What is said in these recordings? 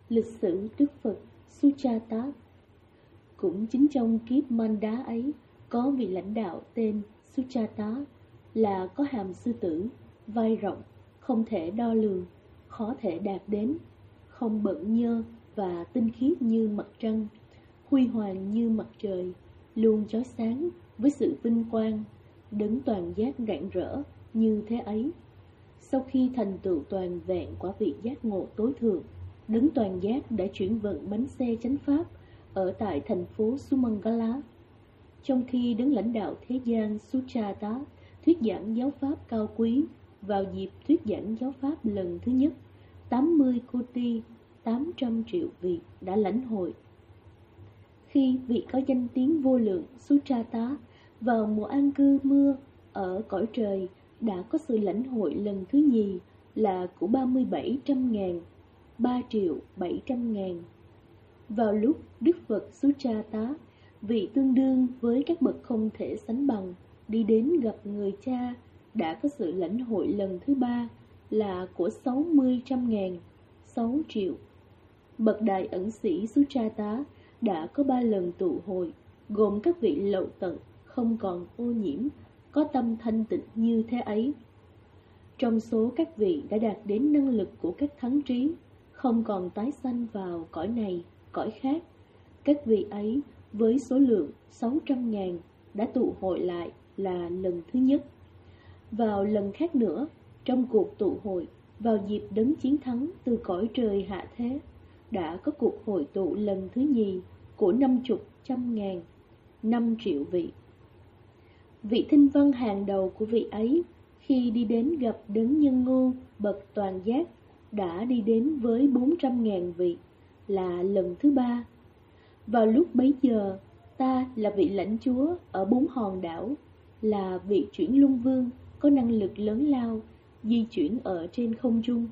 Lịch sử Đức Phật Suchata. Cũng chính trong kiếp Manda ấy, có vị lãnh đạo tên Suchata, là có hàm sư tử, vai rộng, không thể đo lường, khó thể đạt đến, không bận nhơ và tinh khiết như mặt trăng, huy hoàng như mặt trời, luôn chói sáng với sự vinh quang, đấng toàn giác rạng rỡ như thế ấy. Sau khi thành tựu toàn vẹn quả vị giác ngộ tối thượng, đấng toàn giác đã chuyển vận bánh xe chánh pháp ở tại thành phố Sumangala. Trong khi đấng lãnh đạo thế gian Suchata thuyết giảng giáo pháp cao quý, vào dịp thuyết giảng giáo pháp lần thứ nhất, 80 koti 800 triệu vị đã lãnh hội. Khi vị có danh tiếng vô lượng Suchata vào mùa an cư mưa ở cõi trời đã có sự lãnh hội lần thứ nhì là của 3700.000, 3.700.000. Vào lúc Đức Phật Suchata, vị tương đương với các bậc không thể sánh bằng, đi đến gặp người cha, đã có sự lãnh hội lần thứ ba là của 60.000, 6 triệu. Bậc đại ẩn sĩ Suchata đã có 3 lần tụ hội, gồm các vị lậu tận, không còn ô nhiễm, có tâm thanh tịnh như thế ấy. Trong số các vị đã đạt đến năng lực của các thắng trí, không còn tái sanh vào cõi này, cõi khác, các vị ấy với số lượng 600.000 đã tụ hội lại là lần thứ nhất. Vào lần khác nữa, trong cuộc tụ hội, vào dịp đấng chiến thắng từ cõi trời hạ thế, đã có cuộc hội tụ lần thứ nhì của 50.000, 5 triệu vị. Vị thinh văn hàng đầu của vị ấy, khi đi đến gặp đấng nhân ngôn bậc toàn giác, đã đi đến với 400.000 vị, là lần thứ ba. Vào lúc bấy giờ, ta là vị lãnh chúa ở 4 hòn đảo, là vị chuyển luân vương có năng lực lớn lao, di chuyển ở trên không trung.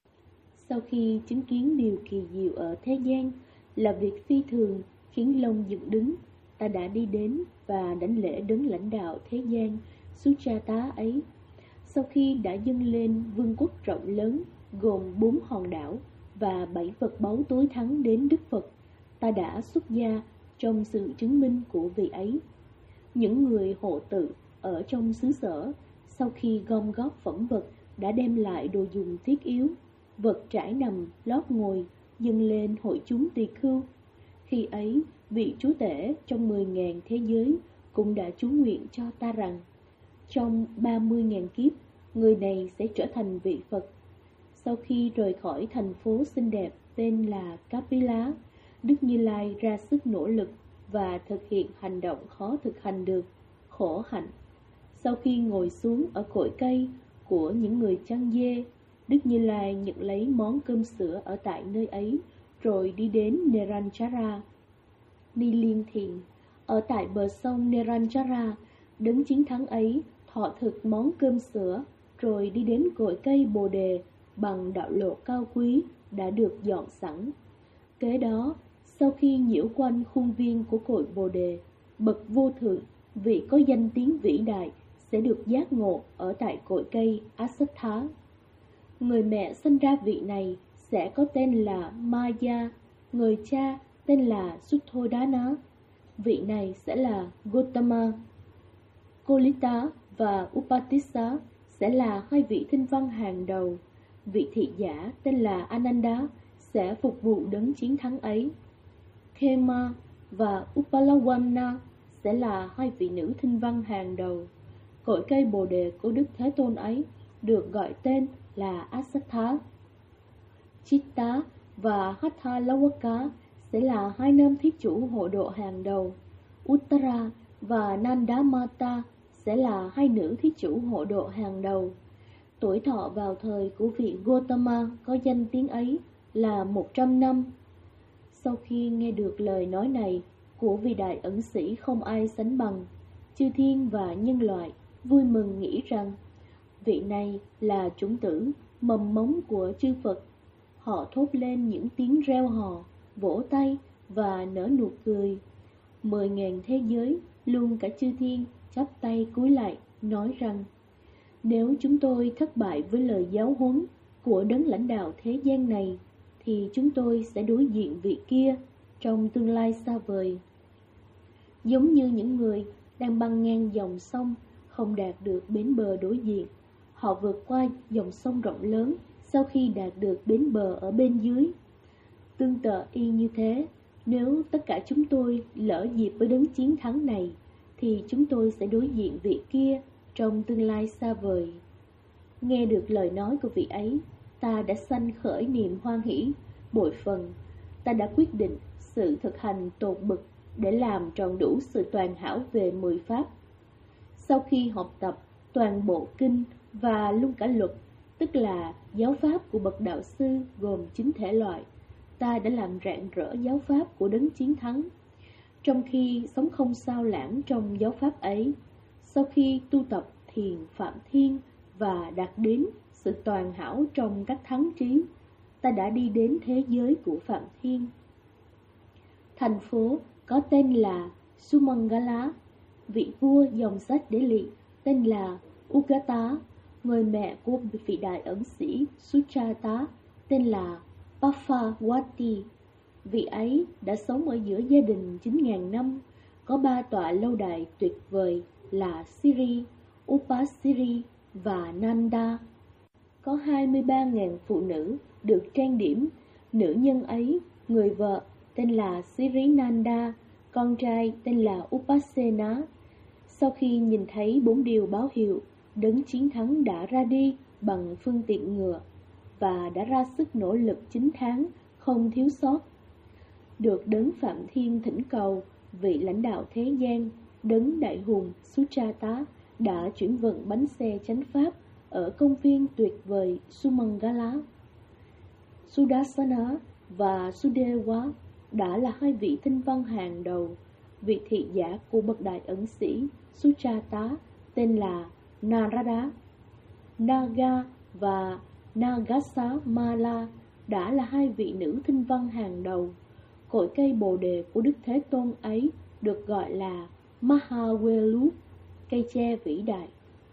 Sau khi chứng kiến điều kỳ diệu ở thế gian, là việc phi thường khiến lông dựng đứng, ta đã đi đến và đảnh lễ đấng lãnh đạo thế gian Suchata ấy. Sau khi đã dâng lên vương quốc rộng lớn gồm 4 hòn đảo và 7 vật báu tối thắng đến Đức Phật, ta đã xuất gia trong sự chứng minh của vị ấy. Những người hộ tự ở trong xứ sở, sau khi gom góp phẩm vật, đã đem lại đồ dùng thiết yếu, vật trải nằm, lót ngồi, dâng lên hội chúng tỳ khưu. Khi ấy, vị chúa tể trong 10.000 thế giới cũng đã chú nguyện cho ta rằng, trong 30.000 kiếp, người này sẽ trở thành vị Phật. Sau khi rời khỏi thành phố xinh đẹp tên là Kapila, Đức Như Lai ra sức nỗ lực và thực hiện hành động khó thực hành được, khổ hạnh. Sau khi ngồi xuống ở cội cây của những người chăn dê, Đức Như Lai nhận lấy món cơm sữa ở tại nơi ấy, rồi đi đến Neranjara, đi liên thiện. Ở tại bờ sông Neranjara, đấng chiến thắng ấy thọ thực món cơm sữa, rồi đi đến cội cây Bồ Đề bằng đạo lộ cao quý đã được dọn sẵn. Kế đó, sau khi nhiễu quanh khuôn viên của cội Bồ Đề, bậc vô thượng, vị có danh tiếng vĩ đại, sẽ được giác ngộ ở tại cội cây Asattha. Người mẹ sinh ra vị này sẽ có tên là Maya, người cha tên là Sutthodana. Vị này sẽ là Gotama. Kolita và Upatissa sẽ là 2 vị thinh văn hàng đầu. Vị thị giả tên là Ananda sẽ phục vụ đấng chiến thắng ấy. Khema và Upalawana sẽ là 2 vị nữ thinh văn hàng đầu. Cội cây Bồ Đề của Đức Thế Tôn ấy được gọi tên là Asattha. Chitta và Hathalawaka sẽ là 2 nam thí chủ hộ độ hàng đầu. Uttara và Nandamata sẽ là 2 nữ thí chủ hộ độ hàng đầu. Tuổi thọ vào thời của vị Gotama có danh tiếng ấy là 100 năm. Sau khi nghe được lời nói này của vị đại ẩn sĩ không ai sánh bằng, chư thiên và nhân loại vui mừng nghĩ rằng vị này là chủng tử, mầm mống của chư Phật. Họ thốt lên những tiếng reo hò, vỗ tay và nở nụ cười. 10.000 thế giới, luôn cả chư thiên, chắp tay cúi lại, nói rằng, nếu chúng tôi thất bại với lời giáo huấn của đấng lãnh đạo thế gian này, thì chúng tôi sẽ đối diện vị kia trong tương lai xa vời. Giống như những người đang băng ngang dòng sông không đạt được bến bờ đối diện, họ vượt qua dòng sông rộng lớn sau khi đạt được bến bờ ở bên dưới. Tương tự y như thế, nếu tất cả chúng tôi lỡ dịp với đấng chiến thắng này, thì chúng tôi sẽ đối diện vị kia trong tương lai xa vời. Nghe được lời nói của vị ấy, ta đã sanh khởi niềm hoan hỷ, bội phần. Ta đã quyết định sự thực hành tột bực để làm tròn đủ sự toàn hảo về 10 pháp. Sau khi học tập toàn bộ kinh và luôn cả luật, tức là giáo pháp của bậc đạo sư gồm 9 thể loại, ta đã làm rạng rỡ giáo pháp của đấng chiến thắng. Trong khi sống không sao lãng trong giáo pháp ấy, sau khi tu tập thiền Phạm Thiên và đạt đến sự toàn hảo trong các thắng trí, ta đã đi đến thế giới của Phạm Thiên. Thành phố có tên là Sumangala, vị vua dòng sách Đế Lị tên là Ugata, người mẹ của vị đại ẩn sĩ Suchata tên là Paphawati. Vị ấy đã sống ở giữa gia đình 9.000 năm, có 3 tọa lâu đài tuyệt vời là Siri, Upasiri và Nanda. Có 23.000 phụ nữ được trang điểm. Nữ nhân ấy, người vợ tên là Siri Nanda, con trai tên là Upasena. Sau khi nhìn thấy 4 điều báo hiệu, đấng chiến thắng đã ra đi bằng phương tiện ngựa và đã ra sức nỗ lực 9 tháng không thiếu sót. Được đấng Phạm Thiên thỉnh cầu, vị lãnh đạo thế gian, đấng đại hùng Suchata đã chuyển vận bánh xe chánh pháp ở công viên tuyệt vời Sumangala. Sudarsana và Sudewa đã là 2 vị tinh văn hàng đầu. Vị thị giả của bậc đại ẩn sĩ Suchata tên là Narada. Naga và Nagasamala đã là 2 vị nữ tinh văn hàng đầu. Cội cây bồ đề của Đức Thế Tôn ấy được gọi là Mahawelu, cây tre vĩ đại.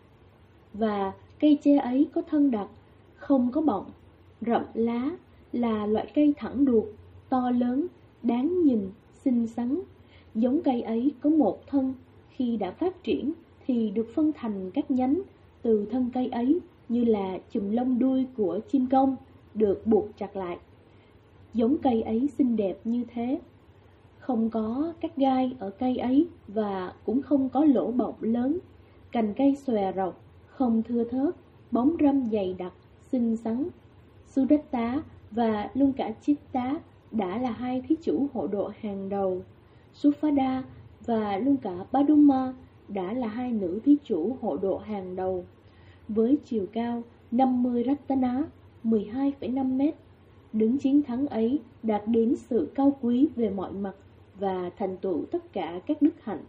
Và cây tre ấy có thân đặc, không có bọng, rậm lá, là loại cây thẳng đuột, to lớn, đáng nhìn, xinh xắn. Giống cây ấy có một thân, khi đã phát triển thì được phân thành các nhánh từ thân cây ấy như là chùm lông đuôi của chim công được buộc chặt lại. Giống cây ấy xinh đẹp như thế, không có các gai ở cây ấy và cũng không có lỗ bọng lớn. Cành cây xòe rộng, không thưa thớt, bóng râm dày đặc, xinh xắn. Sudatta và luôn cả Chitta đã là 2 thí chủ hộ độ hàng đầu. Suphada và luôn cả Paduma đã là 2 nữ thí chủ hộ độ hàng đầu. Với chiều cao 50 Ratana, 12,5 mét, đứng chiến thắng ấy đạt đến sự cao quý về mọi mặt và thành tựu tất cả các đức hạnh.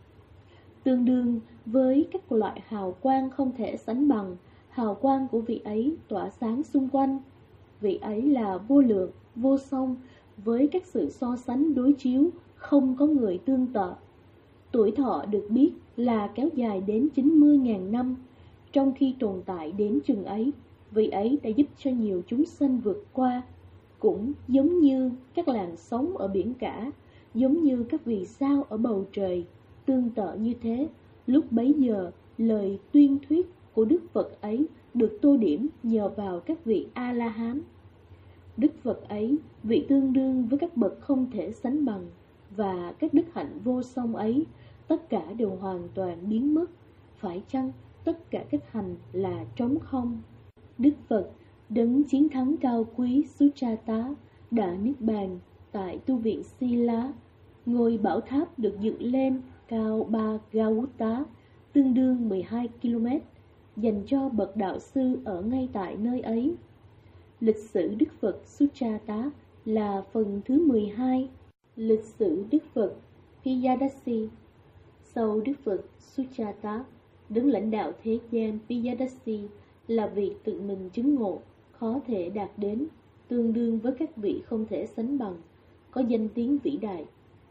Tương đương với các loại hào quang không thể sánh bằng, hào quang của vị ấy tỏa sáng xung quanh. Vị ấy là vô lượng, vô song, với các sự so sánh đối chiếu, không có người tương tự. Tuổi thọ được biết là kéo dài đến 90.000 năm. Trong khi tồn tại đến chừng ấy, vị ấy đã giúp cho nhiều chúng sanh vượt qua. Cũng giống như các làn sóng ở biển cả, giống như các vì sao ở bầu trời, tương tự như thế, lúc bấy giờ lời tuyên thuyết của Đức Phật ấy được tô điểm nhờ vào các vị A-la-hán. Đức Phật ấy, vị tương đương với các bậc không thể sánh bằng, và các đức hạnh vô song ấy, tất cả đều hoàn toàn biến mất. Phải chăng tất cả các hành là trống không? Đức Phật, đấng chiến thắng cao quý Suchata, đã niết bàn tại tu viện Sila. Ngôi bảo tháp được dựng lên cao 3 Gauta, tương đương 12 km, dành cho bậc đạo sư ở ngay tại nơi ấy. Lịch sử Đức Phật Suchata là phần thứ 12. Lịch sử Đức Phật Piyadasi. Sau Đức Phật Suchata, đứng lãnh đạo thế gian Piyadasi là vị tự mình chứng ngộ, khó thể đạt đến, tương đương với các vị không thể sánh bằng, có danh tiếng vĩ đại,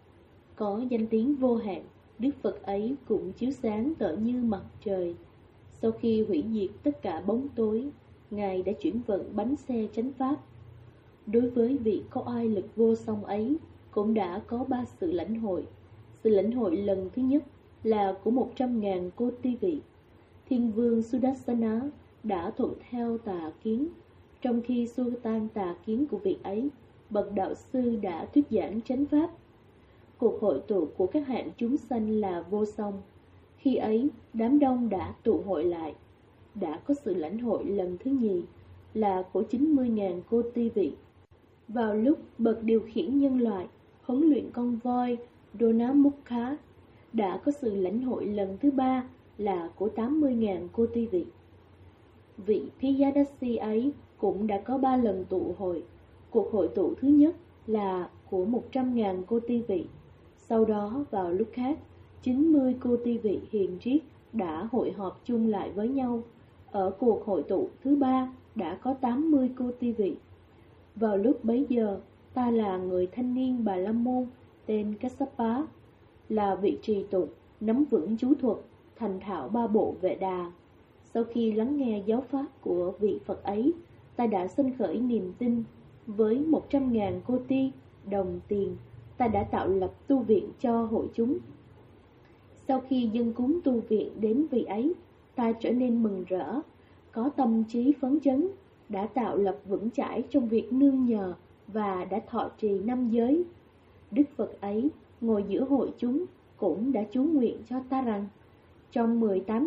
có danh tiếng vô hạn. Đức Phật ấy cũng chiếu sáng tựa như mặt trời. Sau khi hủy diệt tất cả bóng tối, Ngài đã chuyển vận bánh xe chánh pháp. Đối với vị có oai lực vô song ấy, cũng đã có 3 sự lãnh hội. Sự lãnh hội lần thứ nhất là của 100.000 cô ti vị. Thiên vương Sudarsana đã thuận theo tà kiến, trong khi xua tan tà kiến của vị ấy, bậc đạo sư đã thuyết giảng chánh pháp. Cuộc hội tụ của các hạng chúng sanh là vô song. Khi ấy, đám đông đã tụ hội lại. Đã có sự lãnh hội lần thứ nhì là của 90.000 cô ti vị. Vào lúc bậc điều khiển nhân loại huấn luyện con voi Donamukha, đã có sự lãnh hội lần thứ ba là của 80.000 cô ti vị. Vị Piyadasi ấy cũng đã có 3 lần tụ hội. Cuộc hội tụ thứ nhất là của 100.000 cô ti vị. Sau đó vào lúc khác, 90 cô ti vị hiền triết đã hội họp chung lại với nhau. Ở cuộc hội tụ thứ ba đã có 80 cô ti vị. Vào lúc bấy giờ, ta là người thanh niên Bà La Môn tên Kassapa, là vị trì tụng, nắm vững chú thuật, thành thạo 3 bộ Vệ Đà. Sau khi lắng nghe giáo pháp của vị Phật ấy, ta đã sinh khởi niềm tin. Với 100.000 cô ti đồng tiền, ta đã tạo lập tu viện cho hội chúng. Sau khi dâng cúng tu viện đến vị ấy, ta trở nên mừng rỡ, có tâm trí phấn chấn, đã tạo lập vững chãi trong việc nương nhờ và đã thọ trì 5 giới. Đức Phật ấy ngồi giữa hội chúng cũng đã chú nguyện cho ta rằng trong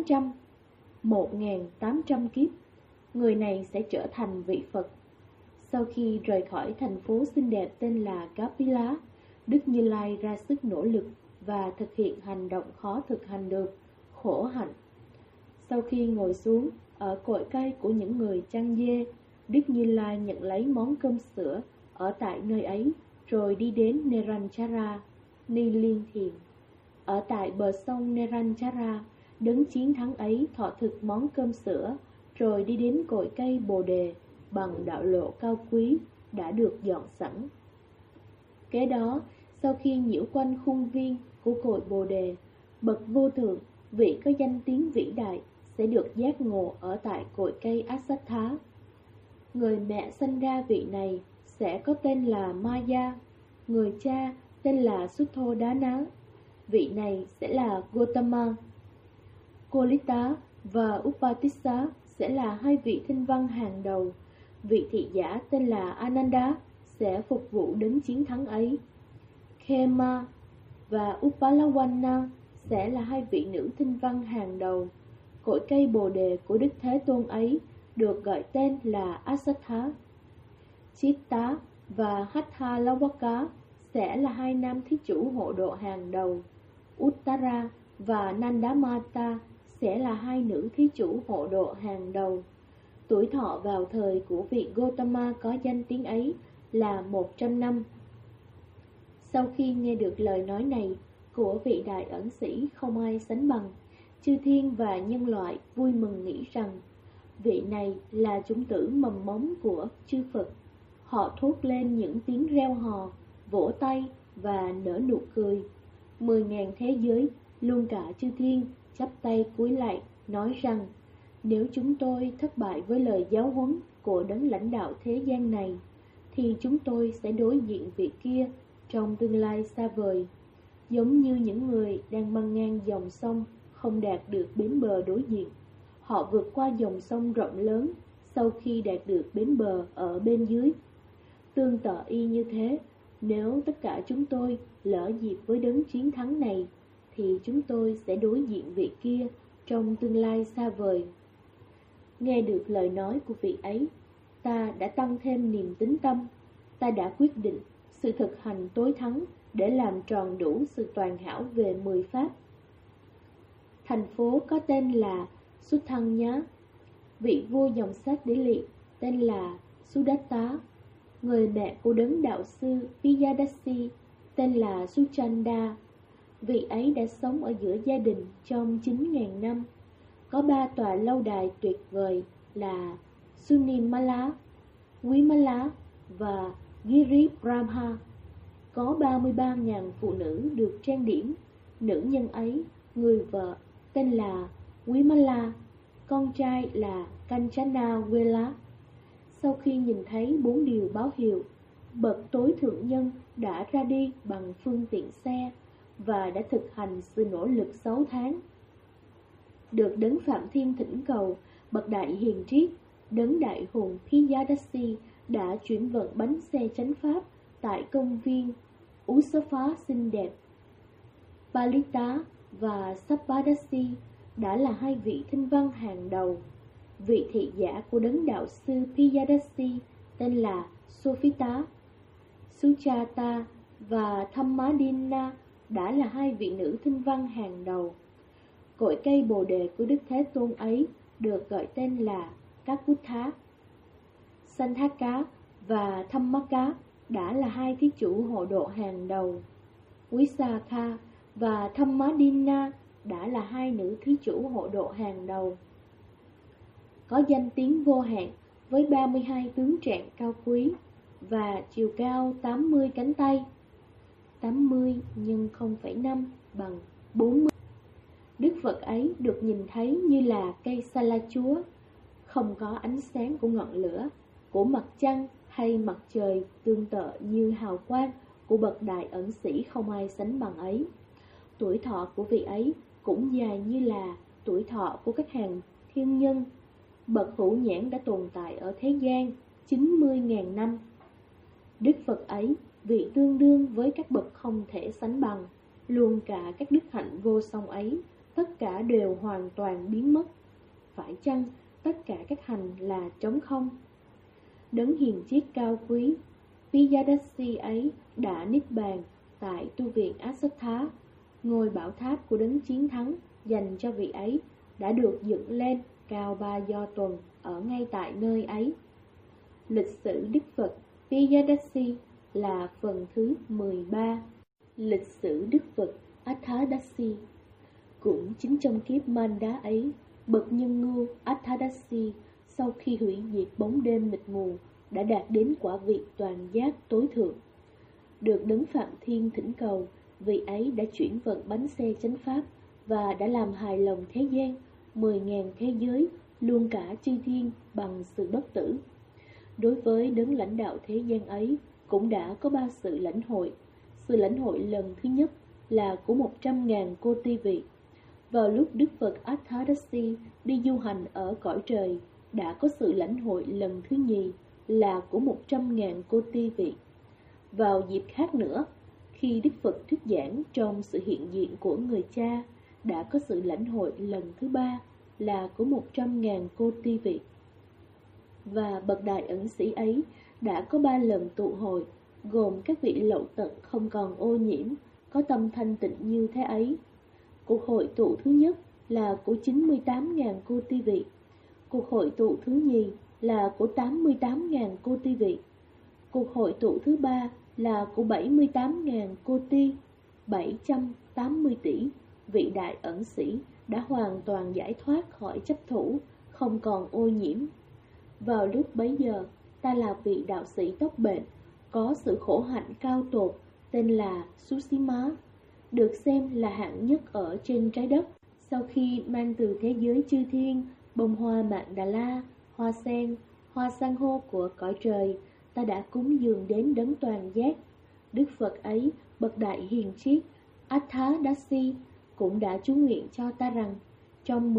1.800 kiếp, người này sẽ trở thành vị Phật. Sau khi rời khỏi thành phố xinh đẹp tên là Kapila, Đức Như Lai ra sức nỗ lực và thực hiện hành động khó thực hành được, khổ hạnh. Sau khi ngồi xuống ở cội cây của những người chăn dê, Đức Như Lai nhận lấy món cơm sữa ở tại nơi ấy, rồi đi đến Neranchara, Ni Liên Thiền. Ở tại bờ sông Neranchara, đấng chiến thắng ấy thọ thực món cơm sữa, rồi đi đến cội cây Bồ Đề bằng đạo lộ cao quý đã được dọn sẵn. Kế đó, sau khi nhiễu quanh khuôn viên của cội Bồ Đề, bậc vô thượng, vị có danh tiếng vĩ đại, sẽ được giác ngộ ở tại cội cây Asattha. Người mẹ sinh ra vị này sẽ có tên là Maya, người cha tên là Sutthodana. Vị này sẽ là Gotama. Kolita và Upatissa sẽ là 2 vị thinh văn hàng đầu. Vị thị giả tên là Ananda sẽ phục vụ đến chiến thắng ấy. Khema và Upalawana sẽ là 2 vị nữ thinh văn hàng đầu. Cội cây Bồ Đề của Đức Thế Tôn ấy được gọi tên là Asattha. Chitta và Hathalawaka sẽ là 2 nam thí chủ hộ độ hàng đầu. Uttara và Nandamata sẽ là 2 nữ thí chủ hộ độ hàng đầu. Tuổi thọ vào thời của vị Gotama có danh tiếng ấy là 100 năm. Sau khi nghe được lời nói này của vị đại ẩn sĩ không ai sánh bằng, chư thiên và nhân loại vui mừng nghĩ rằng vị này là chủng tử mầm mống của chư Phật. Họ thốt lên những tiếng reo hò, vỗ tay và nở nụ cười. 10.000 thế giới, luôn cả chư thiên, chắp tay cúi lạy, nói rằng nếu chúng tôi thất bại với lời giáo huấn của đấng lãnh đạo thế gian này, thì chúng tôi sẽ đối diện vị kia trong tương lai xa vời. Giống như những người đang băng ngang dòng sông không đạt được bến bờ đối diện, họ vượt qua dòng sông rộng lớn sau khi đạt được bến bờ ở bên dưới. Tương tự y như thế, nếu tất cả chúng tôi lỡ dịp với đấng chiến thắng này, thì chúng tôi sẽ đối diện vị kia trong tương lai xa vời. Nghe được lời nói của vị ấy, ta đã tăng thêm niềm tín tâm. Ta đã quyết định sự thực hành tối thắng để làm tròn đủ sự toàn hảo về 10 pháp. Thành phố có tên là Suthanya. Vị vua dòng sát đế lị tên là Sudatta. Người mẹ của đấng đạo sư Piyadasi tên là Suchanda. Vị ấy đã sống ở giữa gia đình trong 9.000 năm. Có 3 tòa lâu đài tuyệt vời là Sunimala, Vimala và Giri Brahma. Có 33.000 phụ nữ được trang điểm. Nữ nhân ấy, người vợ tên là Vimala, con trai là Kanchana Vela. Sau khi nhìn thấy 4 điều báo hiệu, bậc tối thượng nhân đã ra đi bằng phương tiện xe và đã thực hành sự nỗ lực 6 tháng. Được Đấng Phạm Thiên thỉnh cầu, bậc đại hiền triết, Đấng Đại Hùng Piyadasi đã chuyển vận bánh xe chánh pháp tại công viên Usaphá xinh đẹp. Palita và Sappādasi đã là hai vị thinh văn hàng đầu. Vị thị giả của Đấng Đạo sư Piyadasi tên là Sophita. Sujata và Thammadina đã là hai vị nữ thinh văn hàng đầu. Cội cây bồ đề của Đức Thế Tôn ấy được gọi tên là Kakutha. Santhaka và Dhammaka đã là hai thí chủ hộ độ hàng đầu. Visakha và Thammadina đã là hai nữ thí chủ hộ độ hàng đầu. Có danh tiếng vô hạn với 32 tướng trạng cao quý và chiều cao 80 cánh tay. 80 nhân 0,5 bằng 40. Đức Phật ấy được nhìn thấy như là cây sa la chúa, không có ánh sáng của ngọn lửa, của mặt trăng hay mặt trời, tương tự như hào quang của bậc đại ẩn sĩ không ai sánh bằng ấy. Tuổi thọ của vị ấy cũng dài như là tuổi thọ của các hàng thiên nhân. Bậc hữu nhãn đã tồn tại ở thế gian 90.000 năm. Đức Phật ấy, vị tương đương với các bậc không thể sánh bằng, luôn cả các đức hạnh vô song ấy, tất cả đều hoàn toàn biến mất. Phải chăng tất cả các hành là trống không? Đấng hiền triết cao quý Piyadasi ấy đã niết bàn tại tu viện Asatha. Ngôi bảo tháp của đấng chiến thắng dành cho vị ấy đã được dựng lên cao 3 do tuần ở ngay tại nơi ấy. Lịch sử Đức Phật Piyadasi là phần thứ 13. Lịch sử Đức Phật Athadasi. Cũng chính trong kiếp Manda ấy, bậc nhân ngưu Athadasi sau khi hủy diệt bóng đêm mịt mù đã đạt đến quả vị toàn giác tối thượng. Được Đấng Phạm Thiên thỉnh cầu, vị ấy đã chuyển vận bánh xe chánh pháp và đã làm hài lòng thế gian 10.000 thế giới, luôn cả chư thiên bằng sự bất tử. Đối với đấng lãnh đạo thế gian ấy, cũng đã có 3 sự lãnh hội. Sự lãnh hội lần thứ nhất là của 100.000 cô ti vị. Vào lúc Đức Phật Athadasi đi du hành ở cõi trời, đã có sự lãnh hội lần thứ nhì là của 100.000 cô ti vị. Vào dịp khác nữa, khi Đức Phật thuyết giảng trong sự hiện diện của người cha, đã có sự lãnh hội lần thứ 3 là của 100.000 cô ti vị. Và bậc đại ẩn sĩ ấy đã có 3 lần tụ hội, gồm các vị lậu tận không còn ô nhiễm, có tâm thanh tịnh như thế ấy. Cuộc hội tụ thứ nhất là của 98.000 cô ti vị. Cuộc hội tụ thứ nhì là của 88.000 cô ti vị. Cuộc hội tụ thứ ba là của 78.000 cô ti, 780 tỷ vị đại ẩn sĩ đã hoàn toàn giải thoát khỏi chấp thủ, không còn ô nhiễm. Vào lúc bấy giờ, ta là vị đạo sĩ tóc bện, có sự khổ hạnh cao tột, tên là Susima, được xem là hạng nhất ở trên trái đất. Sau khi mang từ thế giới chư thiên, bông hoa mạn đà la, hoa sen, hoa san hô của cõi trời, ta đã cúng dường đến đấng toàn giác. Đức Phật ấy, bậc đại hiền triết Athadasi, cũng đã chú nguyện cho ta rằng, trong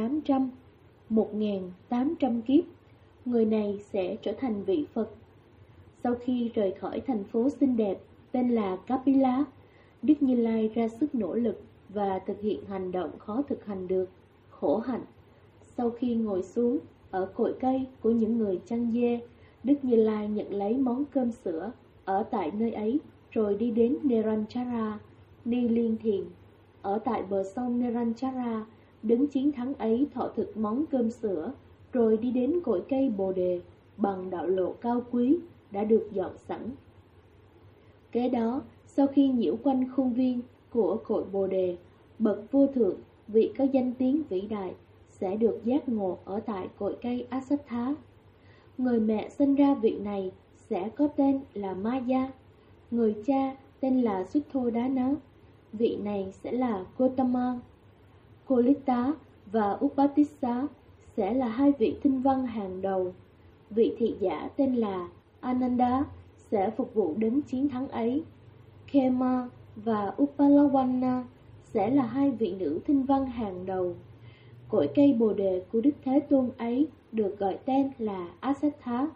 1.800 kiếp, người này sẽ trở thành vị Phật. Sau khi rời khỏi thành phố xinh đẹp tên là Kapila, Đức Như Lai ra sức nỗ lực và thực hiện hành động khó thực hành được, khổ hạnh. Sau khi ngồi xuống ở cội cây của những người chăn dê, Đức Như Lai nhận lấy món cơm sữa ở tại nơi ấy, rồi đi đến Neranchara, Ni Liên Thiền. Ở tại bờ sông Neranchara, đấng chiến thắng ấy thọ thực món cơm sữa, rồi đi đến cội cây Bồ Đề bằng đạo lộ cao quý đã được dọn sẵn. Kế đó, sau khi nhiễu quanh khuôn viên của cội Bồ Đề, bậc vô thượng, vị có danh tiếng vĩ đại, sẽ được giác ngộ ở tại cội cây Asatha. Người mẹ sinh ra vị này sẽ có tên là Maya, người cha tên là Sutthodana, vị này sẽ là Gotama. Kolita và Upatissa sẽ là hai vị thinh văn hàng đầu. vị thị giả tên là Ananda sẽ phục vụ đấng chiến thắng ấy. Khema và Upalawana sẽ là hai vị nữ thinh văn hàng đầu. Cội cây bồ đề của Đức Thế Tôn ấy được gọi tên là Asattha.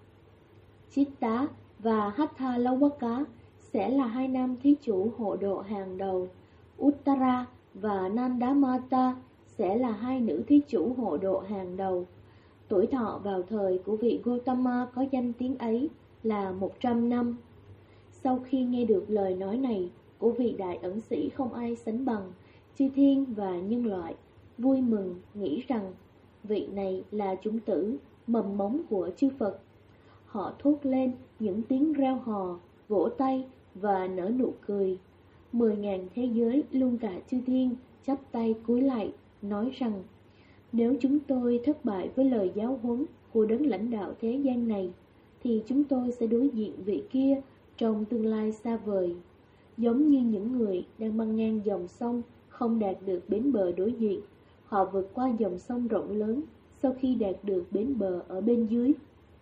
Chitta và Hatha Lawaka sẽ là hai nam thí chủ hộ độ hàng đầu. Uttara và Nandamata sẽ là hai nữ thí chủ hộ độ hàng đầu. Tuổi thọ vào thời của vị Gautama có danh tiếng ấy là 100 năm. Sau khi nghe được lời nói này của vị đại ẩn sĩ không ai sánh bằng, chư thiên và nhân loại vui mừng nghĩ rằng vị này là chủng tử, mầm mống của chư Phật. Họ thốt lên những tiếng reo hò, vỗ tay và nở nụ cười. 10.000 thế giới luôn cả chư thiên chắp tay cúi lạy, nói rằng: nếu chúng tôi thất bại với lời giáo huấn của đấng lãnh đạo thế gian này, thì chúng tôi sẽ đối diện vị kia trong tương lai xa vời. Giống như những người đang băng ngang dòng sông không đạt được bến bờ đối diện, họ vượt qua dòng sông rộng lớn sau khi đạt được bến bờ ở bên dưới.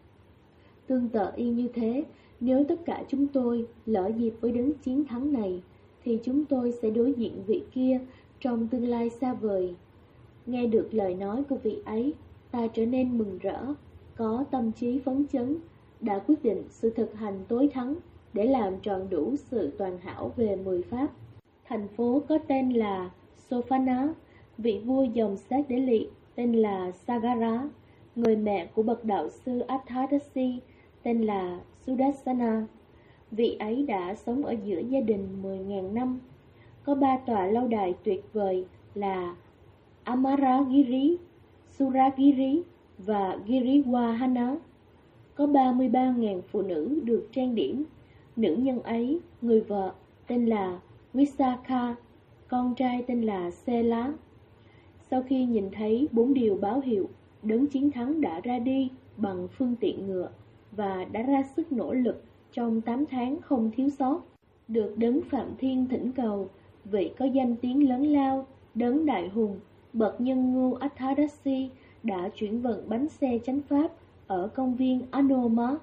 Tương tự y như thế, nếu tất cả chúng tôi lỡ dịp với đấng chiến thắng này, thì chúng tôi sẽ đối diện vị kia trong tương lai xa vời. Nghe được lời nói của vị ấy, ta trở nên mừng rỡ, có tâm trí phấn chấn, đã quyết định sự thực hành tối thắng để làm tròn đủ sự toàn hảo về 10 pháp. Thành phố có tên là Sophana, vị vua dòng sát đế lị tên là Sagara, người mẹ của bậc đạo sư Athadasi tên là Sudarsana. Vị ấy đã sống ở giữa gia đình 10.000 năm. Có 3 tòa lâu đài tuyệt vời là Amaragiri, Suragiri và Giriwahana. Có 33.000 phụ nữ được trang điểm. Nữ nhân ấy, người vợ tên là Visakha, con trai tên là Sela. Sau khi nhìn thấy 4 điều báo hiệu, đấng chiến thắng đã ra đi bằng phương tiện ngựa và đã ra sức nỗ lực trong 8 tháng không thiếu sót. Được đấng Phạm Thiên thỉnh cầu, vị có danh tiếng lớn lao, đấng đại hùng, bậc nhân ngu Athadasi đã chuyển vận bánh xe chánh pháp ở công viên Anoma.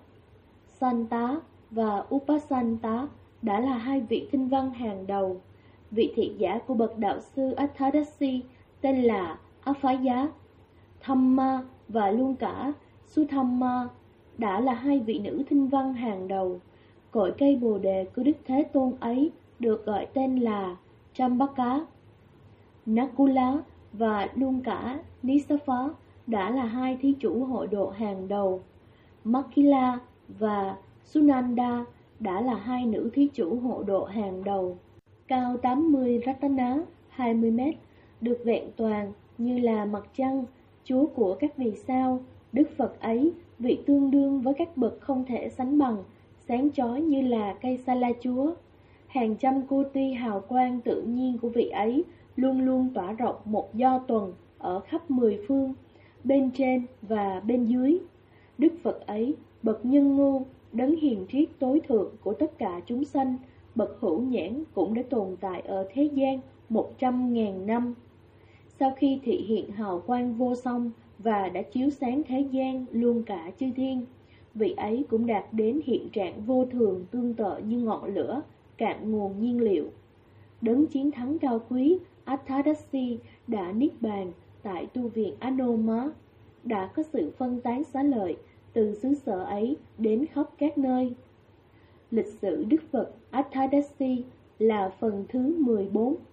Santa và Upasanta đã là hai vị kinh văn hàng đầu. Vị thị giả của bậc đạo sư Athadasi tên là Aphaya. Thamma và luôn cả Suthamma đã là hai vị nữ thinh văn hàng đầu. Cội cây bồ đề của Đức Thế Tôn ấy được gọi tên là Trambaka. Nakula và luôn cả Nisapha đã là hai thí chủ hội độ hàng đầu. Makila và Sunanda đã là hai nữ thí chủ hộ độ hàng đầu. Cao 80 Ratana, 20 mét, được vẹn toàn như là mặt trăng, chúa của các vì sao. Đức Phật ấy, vị tương đương với các bậc không thể sánh bằng, sáng chói như là cây sa la chúa. Hàng trăm cô ti hào quang tự nhiên của vị ấy luôn luôn tỏa rộng một do tuần ở khắp 10 phương, bên trên và bên dưới. Đức Phật ấy, bậc nhân ngu, đấng hiền triết tối thượng của tất cả chúng sanh, bậc hữu nhãn cũng đã tồn tại ở thế gian 100.000 năm. Sau khi thị hiện hào quang vô song và đã chiếu sáng thế gian luôn cả chư thiên, vị ấy cũng đạt đến hiện trạng vô thường tương tự như ngọn lửa cạn nguồn nhiên liệu. Đấng chiến thắng cao quý Athadasi đã niết bàn tại tu viện Anoma, đã có sự phân tán xá lợi từ xứ sở ấy đến khắp các nơi. Lịch sử Đức Phật Athadasi là phần thứ 14.